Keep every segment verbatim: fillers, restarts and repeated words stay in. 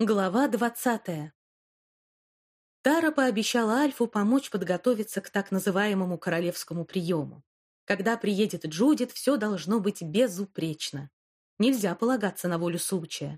Глава двадцатая. Тара пообещала Альфу помочь подготовиться к так называемому королевскому приему. Когда приедет Джудит, все должно быть безупречно. Нельзя полагаться на волю случая.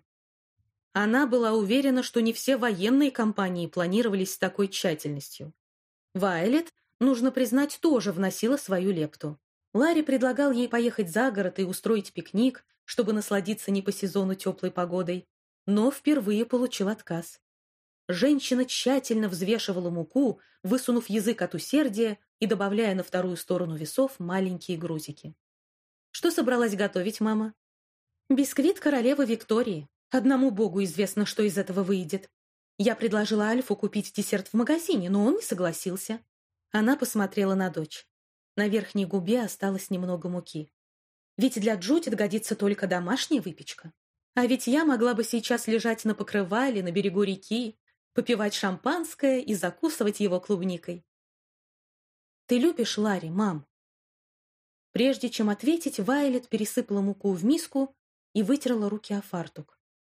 Она была уверена, что не все военные кампании планировались с такой тщательностью. Вайолет, нужно признать, тоже вносила свою лепту. Ларри предлагал ей поехать за город и устроить пикник, чтобы насладиться не по сезону теплой погодой, но впервые получил отказ. Женщина тщательно взвешивала муку, высунув язык от усердия и добавляя на вторую сторону весов маленькие грузики. «Что собралась готовить, мама?» «Бисквит королевы Виктории. Одному богу известно, что из этого выйдет. Я предложила Альфу купить десерт в магазине, но он не согласился». Она посмотрела на дочь. На верхней губе осталось немного муки. «Ведь для Джудит годится только домашняя выпечка. А ведь я могла бы сейчас лежать на покрывале на берегу реки, попивать шампанское и закусывать его клубникой». «Ты любишь Ларри, мам?» Прежде чем ответить, Вайолет пересыпала муку в миску и вытерла руки о фартук.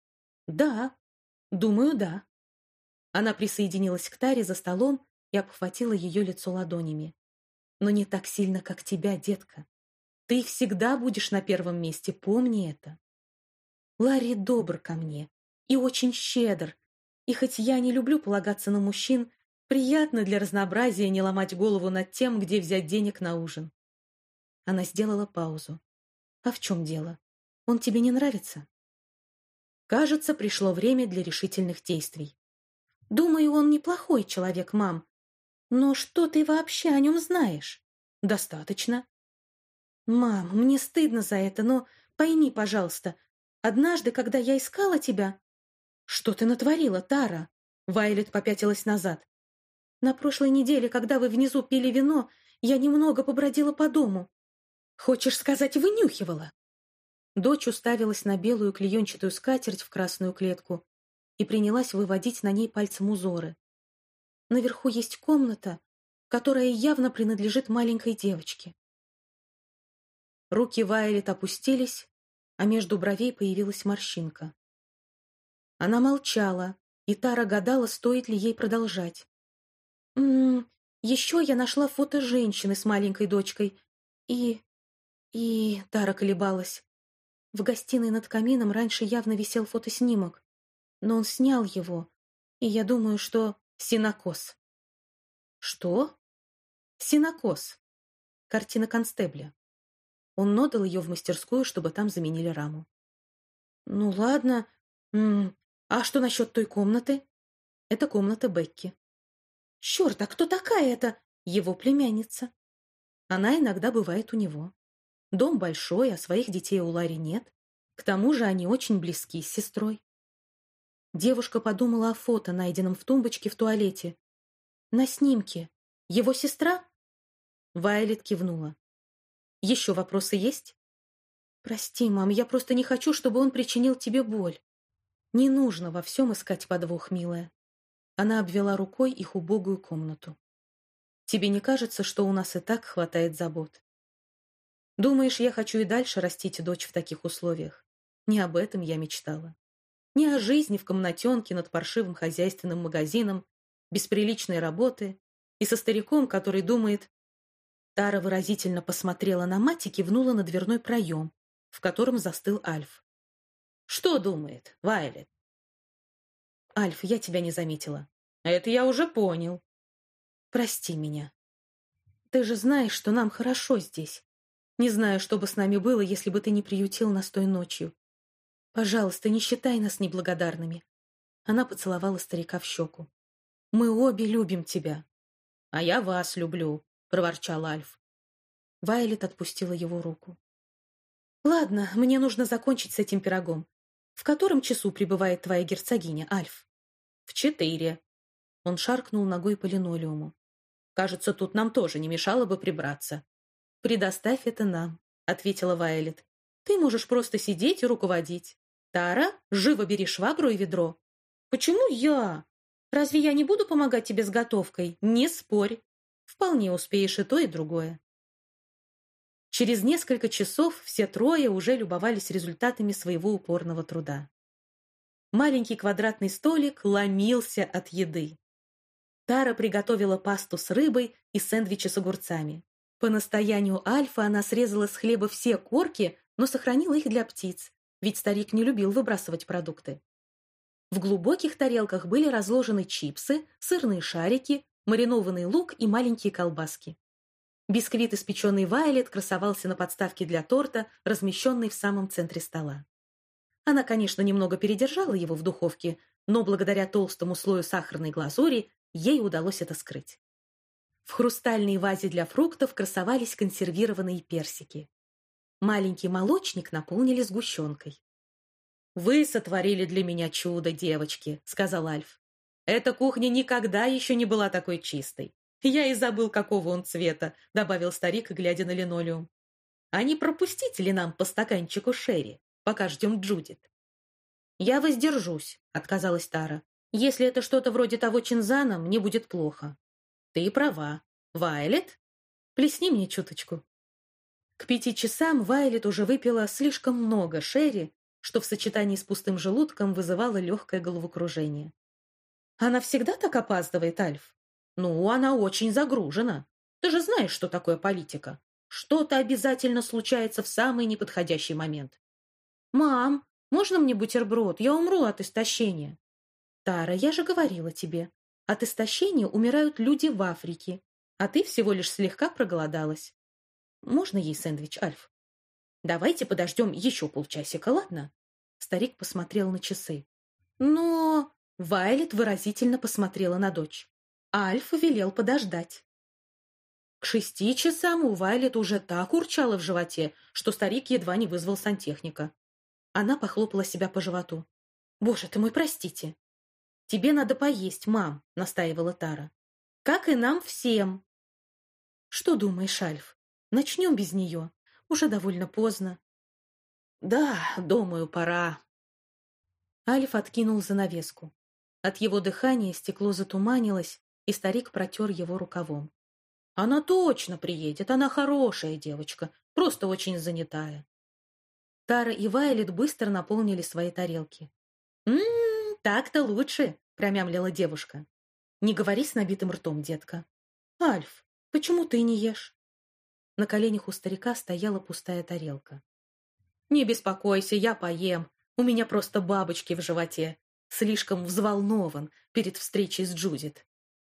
«Да, думаю, да». Она присоединилась к Таре за столом и обхватила ее лицо ладонями. «Но не так сильно, как тебя, детка. Ты всегда будешь на первом месте, помни это. Ларри добр ко мне и очень щедр, и хоть я не люблю полагаться на мужчин, приятно для разнообразия не ломать голову над тем, где взять денег на ужин». Она сделала паузу. «А в чем дело? Он тебе не нравится?» Кажется, пришло время для решительных действий. «Думаю, он неплохой человек, мам. Но что ты вообще о нем знаешь?» «Достаточно». «Мам, мне стыдно за это, но пойми, пожалуйста, однажды, когда я искала тебя...» «Что ты натворила, Тара?» Вайолет попятилась назад. «На прошлой неделе, когда вы внизу пили вино, я немного побродила по дому». «Хочешь сказать, вынюхивала?» Дочь уставилась на белую клеенчатую скатерть в красную клетку и принялась выводить на ней пальцем узоры. «Наверху есть комната, которая явно принадлежит маленькой девочке». Руки Вайолет опустились, а между бровей появилась морщинка. Она молчала, и Тара гадала, стоит ли ей продолжать. «М-м, еще я нашла фото женщины с маленькой дочкой, и... и...» Тара колебалась. В гостиной над камином раньше явно висел фотоснимок, но он снял его, и я думаю, что... Синокос. «Что?» «Синокос. Картина констебля. Он отдал ее в мастерскую, чтобы там заменили раму». «Ну ладно. М-м, а что насчет той комнаты?» «Это комната Бекки». «Черт, а кто такая эта?» «Его племянница. Она иногда бывает у него. Дом большой, а своих детей у Ларри нет. К тому же они очень близки с сестрой». Девушка подумала о фото, найденном в тумбочке в туалете. «На снимке. Его сестра?» Вайолет кивнула. «Еще вопросы есть?» «Прости, мам, я просто не хочу, чтобы он причинил тебе боль. Не нужно во всем искать подвох, милая». Она обвела рукой их убогую комнату. «Тебе не кажется, что у нас и так хватает забот? Думаешь, я хочу и дальше растить дочь в таких условиях? Не об этом я мечтала. Не о жизни в комнатенке над паршивым хозяйственным магазином, без приличной работы и со стариком, который думает...» Тара выразительно посмотрела на мать и кивнула на дверной проем, в котором застыл Альф. «Что думает, Вайолет?» «Альф, я тебя не заметила». «Это я уже понял». «Прости меня. Ты же знаешь, что нам хорошо здесь. Не знаю, что бы с нами было, если бы ты не приютил нас той ночью. Пожалуйста, не считай нас неблагодарными». Она поцеловала старика в щеку. «Мы обе любим тебя». «А я вас люблю», — проворчал Альф. Вайолет отпустила его руку. «Ладно, мне нужно закончить с этим пирогом. В котором часу прибывает твоя герцогиня, Альф?» «В четыре». Он шаркнул ногой по линолеуму. «Кажется, тут нам тоже не мешало бы прибраться». «Предоставь это нам», — ответила Вайолет. «Ты можешь просто сидеть и руководить. Тара, живо бери швабру и ведро». «Почему я? Разве я не буду помогать тебе с готовкой? Не спорь. Вполне успеешь и то, и другое». Через несколько часов все трое уже любовались результатами своего упорного труда. Маленький квадратный столик ломился от еды. Тара приготовила пасту с рыбой и сэндвичи с огурцами. По настоянию Альфа она срезала с хлеба все корки, но сохранила их для птиц, ведь старик не любил выбрасывать продукты. В глубоких тарелках были разложены чипсы, сырные шарики, маринованный лук и маленькие колбаски. Бисквит, испеченный Вайлет, красовался на подставке для торта, размещенной в самом центре стола. Она, конечно, немного передержала его в духовке, но благодаря толстому слою сахарной глазури ей удалось это скрыть. В хрустальной вазе для фруктов красовались консервированные персики. Маленький молочник наполнили сгущенкой. «Вы сотворили для меня чудо, девочки», — сказал Альф. «Эта кухня никогда еще не была такой чистой. Я и забыл, какого он цвета», — добавил старик, глядя на линолеум. «А не пропустите ли нам по стаканчику шерри, пока ждем Джудит?» «Я воздержусь», — отказалась Тара. «Если это что-то вроде того чинзана, мне будет плохо». «Ты права. Вайлет? Плесни мне чуточку». К пяти часам Вайлет уже выпила слишком много шерри, что в сочетании с пустым желудком вызывало легкое головокружение. «Она всегда так опаздывает, Альф?» «Ну, она очень загружена. Ты же знаешь, что такое политика. Что-то обязательно случается в самый неподходящий момент». «Мам, можно мне бутерброд? Я умру от истощения». «Тара, я же говорила тебе, от истощения умирают люди в Африке, а ты всего лишь слегка проголодалась. Можно ей сэндвич, Альф?» «Давайте подождем еще полчасика, ладно?» Старик посмотрел на часы. «Но...» Вайлет выразительно посмотрела на дочь. Альф велел подождать. К шести часам у Вайлет уже так урчало в животе, что старик едва не вызвал сантехника. Она похлопала себя по животу. «Боже ты мой, простите!» «Тебе надо поесть, мам», — настаивала Тара. «Как и нам всем». «Что думаешь, Альф? Начнем без нее. Уже довольно поздно». «Да, думаю, пора». Альф откинул занавеску. От его дыхания стекло затуманилось, и старик протер его рукавом. «Она точно приедет, она хорошая девочка, просто очень занятая». Тара и Вайлет быстро наполнили свои тарелки. «М-м, так-то лучше», — промямлила девушка. «Не говори с набитым ртом, детка». «Альф, почему ты не ешь?» На коленях у старика стояла пустая тарелка. «Не беспокойся, я поем. У меня просто бабочки в животе. Слишком взволнован перед встречей с Джудит».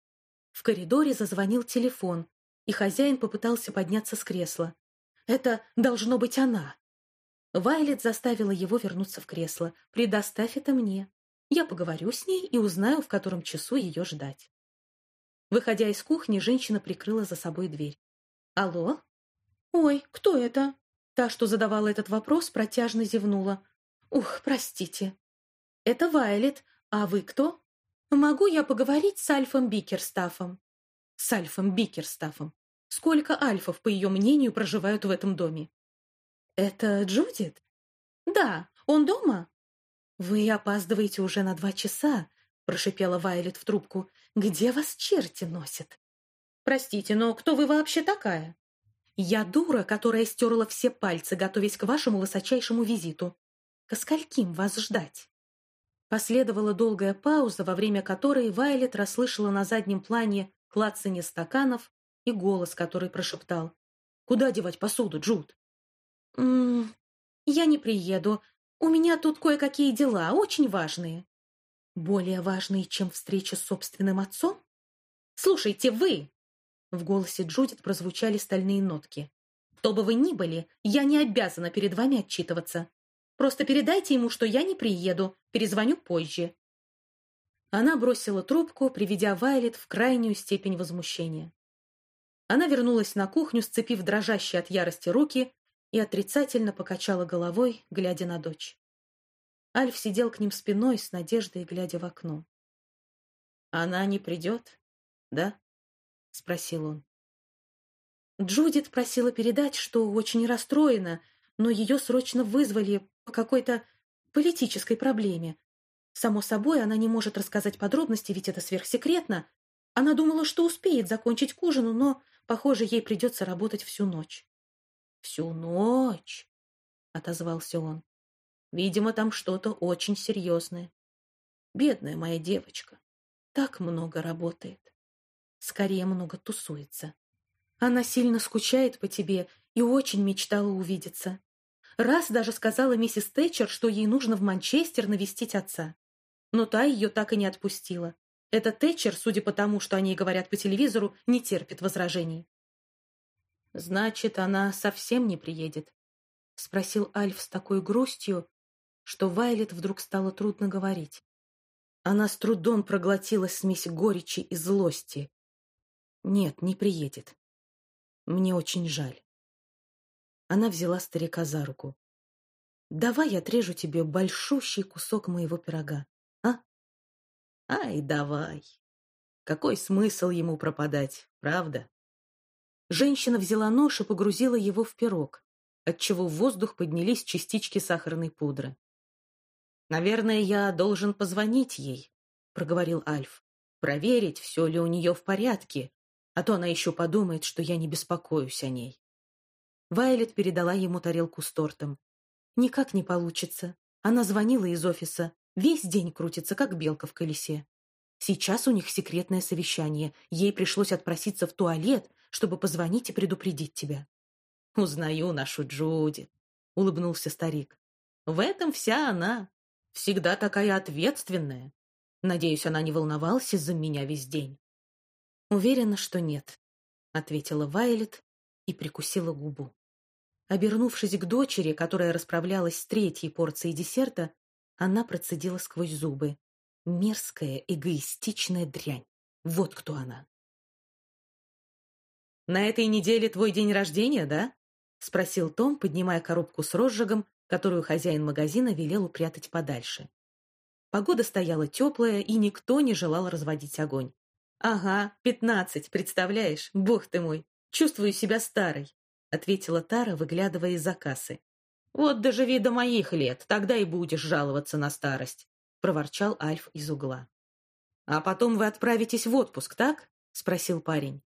В коридоре зазвонил телефон, и хозяин попытался подняться с кресла. «Это должно быть она». Вайлет заставила его вернуться в кресло. «Предоставь это мне. Я поговорю с ней и узнаю, в котором часу ее ждать». Выходя из кухни, женщина прикрыла за собой дверь. «Алло?» «Ой, кто это?» Та, что задавала этот вопрос, протяжно зевнула. «Ух, простите». «Это Вайлет. А вы кто?» «Могу я поговорить с Альфом Бикерстафом?» «С Альфом Бикерстафом? Сколько альфов, по ее мнению, проживают в этом доме?» «Это Джудит?» «Да. Он дома?» «Вы опаздываете уже на два часа», — прошипела Вайлет в трубку. «Где вас черти носят?» «Простите, но кто вы вообще такая?» «Я дура, которая стерла все пальцы, готовясь к вашему высочайшему визиту. Ко скольким вас ждать?» Последовала долгая пауза, во время которой Вайлет расслышала на заднем плане клацанье стаканов и голос, который прошептал: «Куда девать посуду, Джуд?» «М-м, я не приеду. У меня тут кое-какие дела, очень важные». «Более важные, чем встреча с собственным отцом?» «Слушайте, вы!» В голосе Джудит прозвучали стальные нотки. «Кто бы вы ни были, я не обязана перед вами отчитываться. Просто передайте ему, что я не приеду, перезвоню позже». Она бросила трубку, приведя Вайлет в крайнюю степень возмущения. Она вернулась на кухню, сцепив дрожащие от ярости руки, и отрицательно покачала головой, глядя на дочь. Альф сидел к ним спиной, с надеждой глядя в окно. «Она не придет, да?» — спросил он. Джудит просила передать, что очень расстроена, но ее срочно вызвали по какой-то политической проблеме. Само собой, она не может рассказать подробности, ведь это сверхсекретно. Она думала, что успеет закончить к ужину, но, похоже, ей придется работать всю ночь. «Всю ночь?» — отозвался он. «Видимо, там что-то очень серьезное. Бедная моя девочка. Так много работает. Скорее, много тусуется. Она сильно скучает по тебе и очень мечтала увидеться. Раз даже сказала миссис Тэтчер, что ей нужно в Манчестер навестить отца. Но та ее так и не отпустила. Эта Тэтчер, судя по тому, что о ней говорят по телевизору, не терпит возражений. «Значит, она совсем не приедет?» — спросил Альф с такой грустью, что Вайлет вдруг стало трудно говорить. Она с трудом проглотила смесь горечи и злости. «Нет, не приедет. Мне очень жаль». Она взяла старика за руку. «Давай я отрежу тебе большущий кусок моего пирога, а?» «Ай, давай. Какой смысл ему пропадать, правда?» Женщина взяла нож и погрузила его в пирог, отчего в воздух поднялись частички сахарной пудры. «Наверное, я должен позвонить ей», — проговорил Альф. «Проверить, все ли у нее в порядке, а то она еще подумает, что я не беспокоюсь о ней». Вайлет передала ему тарелку с тортом. «Никак не получится. Она звонила из офиса. Весь день крутится, как белка в колесе. Сейчас у них секретное совещание. Ей пришлось отпроситься в туалет, чтобы позвонить и предупредить тебя». «Узнаю нашу Джуди», — улыбнулся старик. «В этом вся она. Всегда такая ответственная. Надеюсь, она не волновалась из-за меня весь день». «Уверена, что нет», — ответила Вайлет и прикусила губу. Обернувшись к дочери, которая расправлялась с третьей порцией десерта, она процедила сквозь зубы. Мерзкая, эгоистичная дрянь. Вот кто она. «На этой неделе твой день рождения, да?» — спросил Том, поднимая коробку с розжигом, которую хозяин магазина велел упрятать подальше. Погода стояла теплая, и никто не желал разводить огонь. «Ага, пятнадцать, представляешь? Бог ты мой! Чувствую себя старой!» — ответила Тара, выглядывая из-за кассы. «Вот доживи до моих лет, тогда и будешь жаловаться на старость», — проворчал Альф из угла. «А потом вы отправитесь в отпуск, так?» — спросил парень.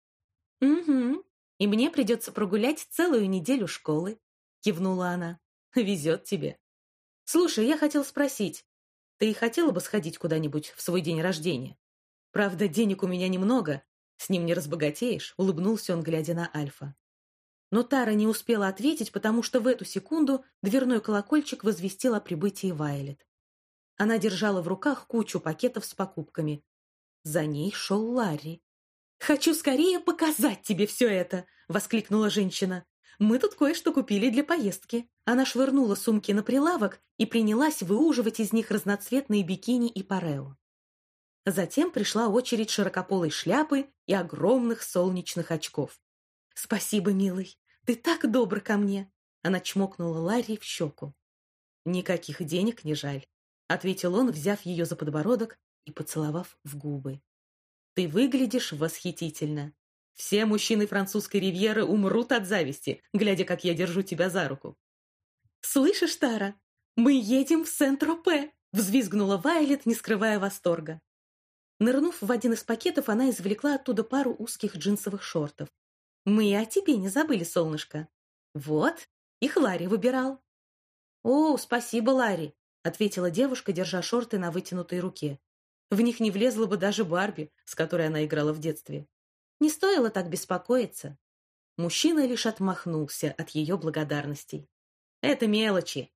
«Угу, и мне придется прогулять целую неделю школы», — кивнула она. «Везет тебе. Слушай, я хотел спросить, ты хотела бы сходить куда-нибудь в свой день рождения? Правда, денег у меня немного, с ним не разбогатеешь», — улыбнулся он, глядя на Альфа. Но Тара не успела ответить, потому что в эту секунду дверной колокольчик возвестил о прибытии Вайлет. Она держала в руках кучу пакетов с покупками. За ней шел Ларри. «Хочу скорее показать тебе все это!» — воскликнула женщина. «Мы тут кое-что купили для поездки». Она швырнула сумки на прилавок и принялась выуживать из них разноцветные бикини и парео. Затем пришла очередь широкополой шляпы и огромных солнечных очков. «Спасибо, милый, ты так добр ко мне!» Она чмокнула Ларри в щеку. «Никаких денег не жаль», — ответил он, взяв ее за подбородок и поцеловав в губы. «Ты выглядишь восхитительно. Все мужчины французской ривьеры умрут от зависти, глядя, как я держу тебя за руку». «Слышишь, Тара, мы едем в Сент-Тропе!» — взвизгнула Вайлет, не скрывая восторга. Нырнув в один из пакетов, она извлекла оттуда пару узких джинсовых шортов. «Мы и о тебе не забыли, солнышко. Вот, их Ларри выбирал». «О, спасибо, Ларри», — ответила девушка, держа шорты на вытянутой руке. В них не влезла бы даже Барби, с которой она играла в детстве. Не стоило так беспокоиться. Мужчина лишь отмахнулся от ее благодарностей. «Это мелочи».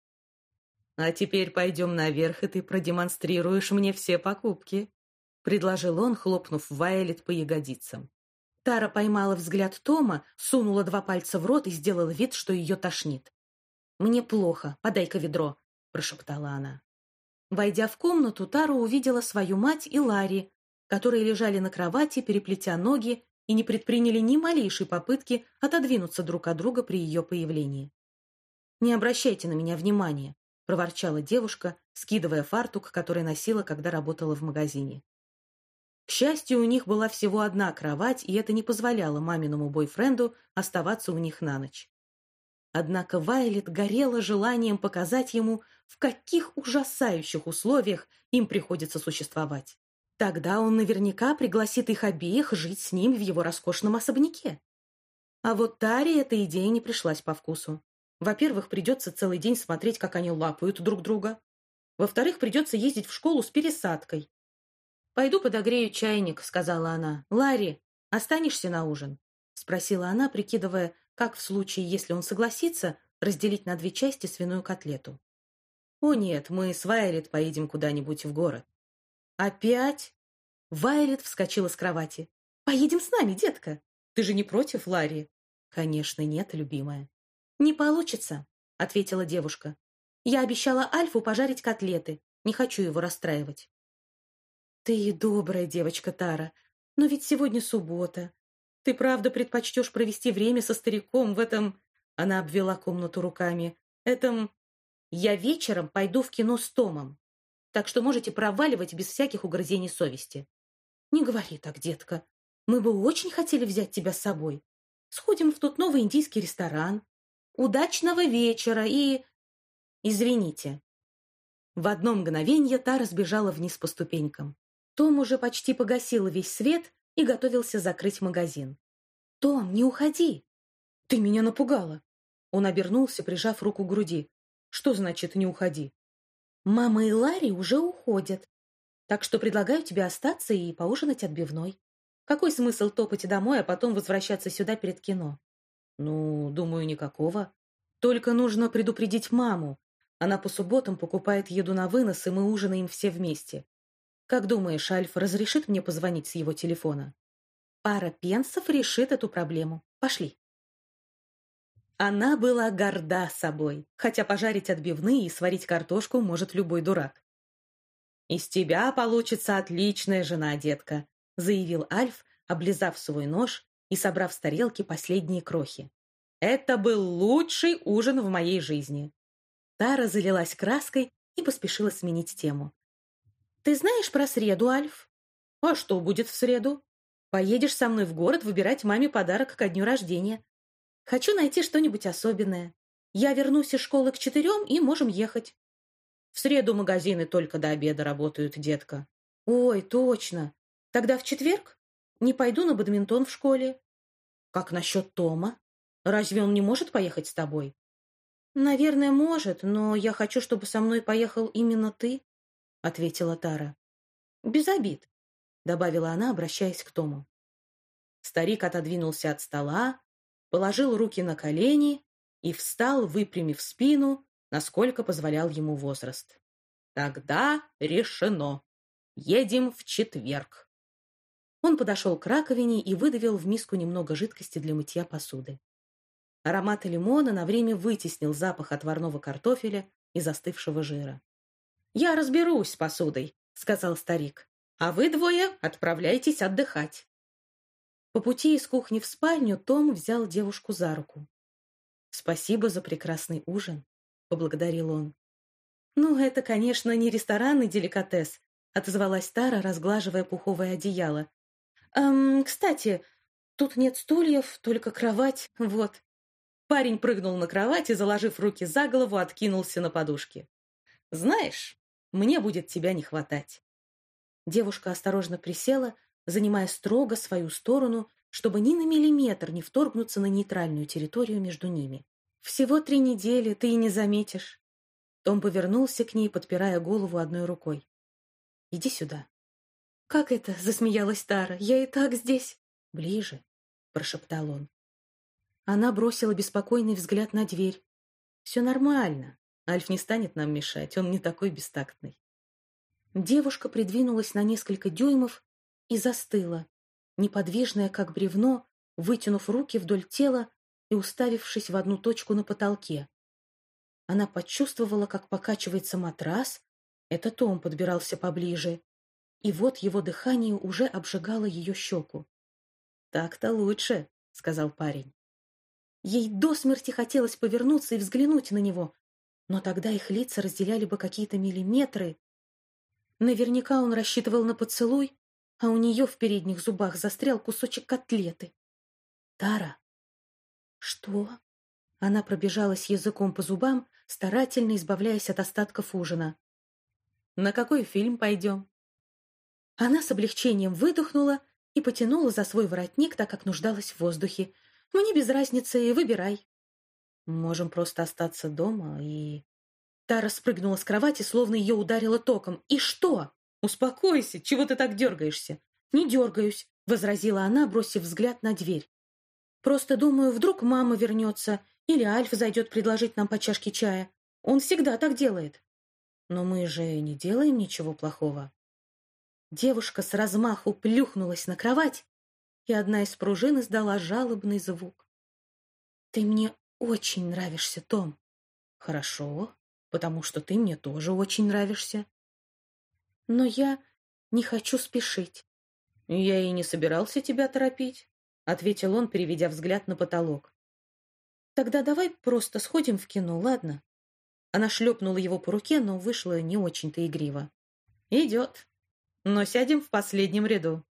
«А теперь пойдем наверх, и ты продемонстрируешь мне все покупки», — предложил он, хлопнув Вайлет по ягодицам. Тара поймала взгляд Тома, сунула два пальца в рот и сделала вид, что ее тошнит. «Мне плохо, подай-ка ведро», — прошептала она. Войдя в комнату, Тара увидела свою мать и Ларри, которые лежали на кровати, переплетя ноги, и не предприняли ни малейшей попытки отодвинуться друг от друга при ее появлении. «Не обращайте на меня внимания», — проворчала девушка, скидывая фартук, который носила, когда работала в магазине. К счастью, у них была всего одна кровать, и это не позволяло маминому бойфренду оставаться у них на ночь. Однако Вайлет горела желанием показать ему, в каких ужасающих условиях им приходится существовать. Тогда он наверняка пригласит их обеих жить с ним в его роскошном особняке. А вот Таре эта идея не пришлась по вкусу. Во-первых, придется целый день смотреть, как они лапают друг друга. Во-вторых, придется ездить в школу с пересадкой. «Пойду подогрею чайник», — сказала она. «Ларри, останешься на ужин?» — спросила она, прикидывая, как в случае, если он согласится, разделить на две части свиную котлету. «О нет, мы с Вайолет поедем куда-нибудь в город». «Опять?» Вайолет вскочила с кровати. «Поедем с нами, детка. Ты же не против, Ларри?» «Конечно нет, любимая». «Не получится», — ответила девушка. «Я обещала Альфу пожарить котлеты. Не хочу его расстраивать». «Ты добрая девочка, Тара, но ведь сегодня суббота. Ты правда предпочтешь провести время со стариком в этом...» Она обвела комнату руками. «Этом... Я вечером пойду в кино с Томом. Так что можете проваливать без всяких угрызений совести». «Не говори так, детка. Мы бы очень хотели взять тебя с собой. Сходим в тот новый индийский ресторан. Удачного вечера и...» «Извините». В одно мгновенье Тара сбежала вниз по ступенькам. Том уже почти погасил весь свет и готовился закрыть магазин. «Том, не уходи!» «Ты меня напугала!» Он обернулся, прижав руку к груди. «Что значит «не уходи»?» «Мама и Ларри уже уходят, так что предлагаю тебе остаться и поужинать отбивной. Какой смысл топать домой, а потом возвращаться сюда перед кино?» «Ну, думаю, никакого. Только нужно предупредить маму. Она по субботам покупает еду на вынос, и мы ужинаем все вместе. Как думаешь, Альф разрешит мне позвонить с его телефона?» «Пара пенсов решит эту проблему. Пошли». Она была горда собой, хотя пожарить отбивные и сварить картошку может любой дурак. «Из тебя получится отличная жена, детка», — заявил Альф, облизав свой нож и собрав с тарелки последние крохи. «Это был лучший ужин в моей жизни». Тара залилась краской и поспешила сменить тему. «Ты знаешь про среду, Альф?» «А что будет в среду?» «Поедешь со мной в город выбирать маме подарок ко дню рождения. Хочу найти что-нибудь особенное. Я вернусь из школы к четырем, и можем ехать». «В среду магазины только до обеда работают, детка». «Ой, точно. Тогда в четверг? Не пойду на бадминтон в школе». «Как насчет Тома? Разве он не может поехать с тобой?» «Наверное, может, но я хочу, чтобы со мной поехал именно ты», — ответила Тара. «Без обид», — добавила она, обращаясь к Тому. Старик отодвинулся от стола, положил руки на колени и встал, выпрямив спину, насколько позволял ему возраст. «Тогда решено. Едем в четверг». Он подошел к раковине и выдавил в миску немного жидкости для мытья посуды. Аромат лимона на время вытеснил запах отварного картофеля и застывшего жира. «Я разберусь с посудой», — сказал старик. «А вы двое отправляйтесь отдыхать». По пути из кухни в спальню Том взял девушку за руку. «Спасибо за прекрасный ужин», — поблагодарил он. «Ну, это, конечно, не ресторанный деликатес», — отозвалась Тара, разглаживая пуховое одеяло. «Эм, кстати, тут нет стульев, только кровать, вот». Парень прыгнул на кровать и, заложив руки за голову, откинулся на подушке. «Знаешь, мне будет тебя не хватать». Девушка осторожно присела, занимая строго свою сторону, чтобы ни на миллиметр не вторгнуться на нейтральную территорию между ними. «Всего три недели, ты и не заметишь». Том повернулся к ней, подпирая голову одной рукой. «Иди сюда». «Как это?» — засмеялась Тара. «Я и так здесь». «Ближе», — прошептал он. Она бросила беспокойный взгляд на дверь. «Все нормально. Альф не станет нам мешать, он не такой бестактный». Девушка придвинулась на несколько дюймов и застыла, неподвижная, как бревно, вытянув руки вдоль тела и уставившись в одну точку на потолке. Она почувствовала, как покачивается матрас, это Том подбирался поближе, и вот его дыхание уже обжигало ее щеку. «Так-то лучше», — сказал парень. Ей до смерти хотелось повернуться и взглянуть на него, но тогда их лица разделяли бы какие-то миллиметры. Наверняка он рассчитывал на поцелуй, а у нее в передних зубах застрял кусочек котлеты. «Тара!» «Что?» Она пробежалась языком по зубам, старательно избавляясь от остатков ужина. «На какой фильм пойдем?» Она с облегчением выдохнула и потянула за свой воротник, так как нуждалась в воздухе. «Мне без разницы, выбирай». «Можем просто остаться дома и...» Тара спрыгнула с кровати, словно ее ударило током. «И что?» «Успокойся, чего ты так дергаешься?» «Не дергаюсь», — возразила она, бросив взгляд на дверь. «Просто думаю, вдруг мама вернется, или Альф зайдет предложить нам по чашке чая. Он всегда так делает». «Но мы же не делаем ничего плохого». Девушка с размаху плюхнулась на кровать, и одна из пружин издала жалобный звук. «Ты мне очень нравишься, Том». «Хорошо, потому что ты мне тоже очень нравишься». «Но я не хочу спешить». «Я и не собирался тебя торопить», — ответил он, переведя взгляд на потолок. «Тогда давай просто сходим в кино, ладно?» Она шлепнула его по руке, но вышло не очень-то игриво. «Идет. Но сядем в последнем ряду».